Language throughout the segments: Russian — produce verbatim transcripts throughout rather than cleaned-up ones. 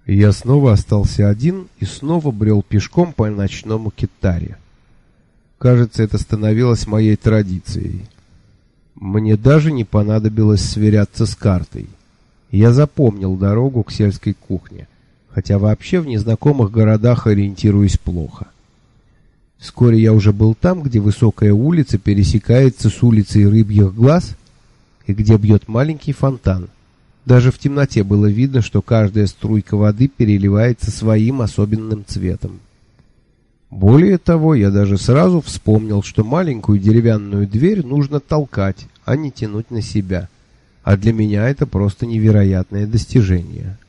Я снова остался один и снова брел пешком по ночному Китаре. Кажется, это становилось моей традицией. Мне даже не понадобилось сверяться с картой. Я запомнил дорогу к сельской кухне, хотя вообще в незнакомых городах ориентируюсь плохо. Вскоре я уже был там, где высокая улица пересекается с улицей Рыбьих Глаз и где бьет маленький фонтан. Даже в темноте было видно, что каждая струйка воды переливается своим особенным цветом. Более того, я даже сразу вспомнил, что маленькую деревянную дверь нужно толкать, а не тянуть на себя. А для меня это просто невероятное достижение.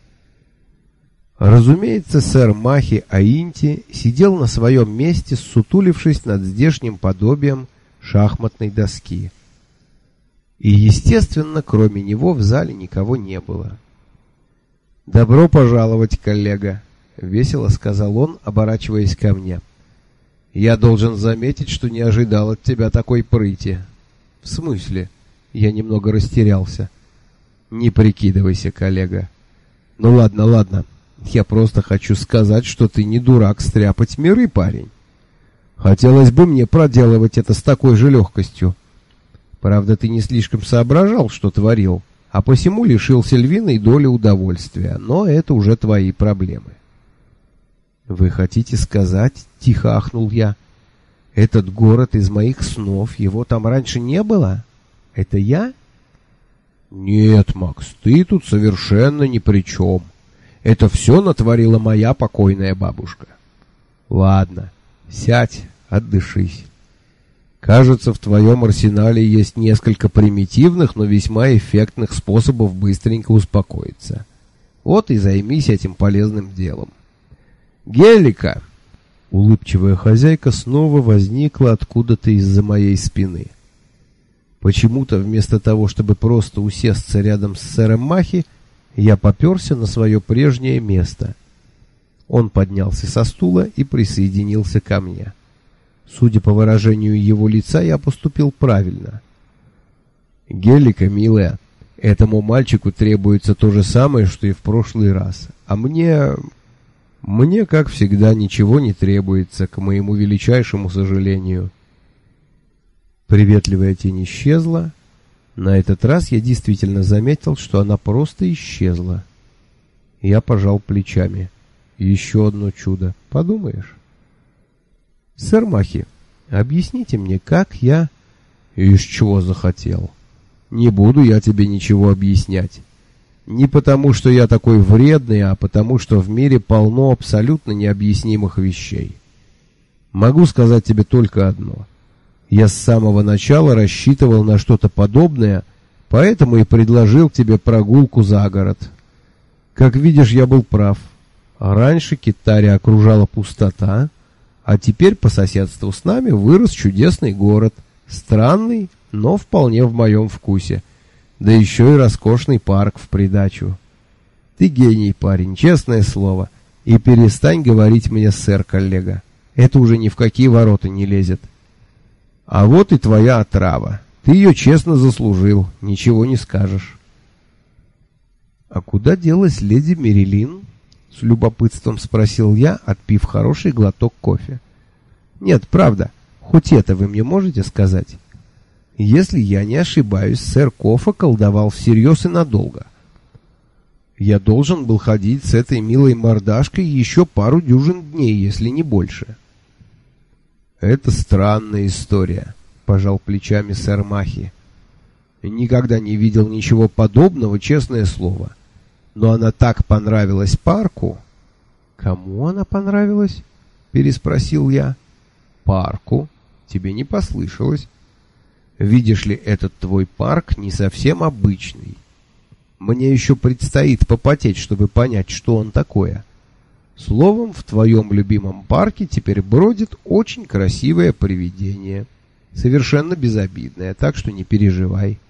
Разумеется, сэр Махи Аинти сидел на своем месте, ссутулившись над здешним подобием шахматной доски. И, естественно, кроме него в зале никого не было. «Добро пожаловать, коллега», — весело сказал он, оборачиваясь ко мне. «Я должен заметить, что не ожидал от тебя такой прыти». «В смысле?» — я немного растерялся. «Не прикидывайся, коллега». «Ну ладно, ладно. Я просто хочу сказать, что ты не дурак стряпать миры, парень. Хотелось бы мне проделывать это с такой же легкостью. Правда, ты не слишком соображал, что творил, а посему лишился львиной доли удовольствия, но это уже твои проблемы». «Вы хотите сказать, — тихо ахнул я, — этот город из моих снов, его там раньше не было? Это я?» «Нет, Макс, ты тут совершенно ни при чем. Это все натворила моя покойная бабушка. Ладно, сядь, отдышись. Кажется, в твоем арсенале есть несколько примитивных, но весьма эффектных способов быстренько успокоиться. Вот и займись этим полезным делом. Гелика!» Улыбчивая хозяйка снова возникла откуда-то из-за моей спины. Почему-то вместо того, чтобы просто усесться рядом с сэром Махи, я попёрся на свое прежнее место. Он поднялся со стула и присоединился ко мне. Судя по выражению его лица, я поступил правильно. «Гелика, милая, этому мальчику требуется то же самое, что и в прошлый раз. А мне... мне, как всегда, ничего не требуется, к моему величайшему сожалению». Приветливая тень исчезла. На этот раз я действительно заметил, что она просто исчезла. Я пожал плечами. Еще одно чудо, подумаешь. «Сэр Махи, объясните мне, как я...» «Из чего захотел? Не буду я тебе ничего объяснять. Не потому, что я такой вредный, а потому, что в мире полно абсолютно необъяснимых вещей. Могу сказать тебе только одно. Я с самого начала рассчитывал на что-то подобное, поэтому и предложил тебе прогулку за город. Как видишь, я был прав. Раньше Китари окружала пустота, а теперь по соседству с нами вырос чудесный город, странный, но вполне в моем вкусе, да еще и роскошный парк в придачу. Ты гений, парень, честное слово, и перестань говорить мне сэр, коллега. Это уже ни в какие ворота не лезет. А вот и твоя отрава. Ты ее честно заслужил, ничего не скажешь». «А куда делась леди Мерилин?» — с любопытством спросил я, отпив хороший глоток кофе. «Нет, правда, хоть это вы мне можете сказать? Если я не ошибаюсь, сэр Кофа колдовал всерьез и надолго. Я должен был ходить с этой милой мордашкой еще пару дюжин дней, если не больше». «Это странная история», — пожал плечами сэр Махи. «Никогда не видел ничего подобного, честное слово. Но она так понравилась парку». «Кому она понравилась?» — переспросил я. «Парку. Тебе не послышалось. Видишь ли, этот твой парк не совсем обычный. Мне еще предстоит попотеть, чтобы понять, что он такое. Словом, в твоем любимом парке теперь бродит очень красивое привидение. Совершенно безобидное, так что не переживай.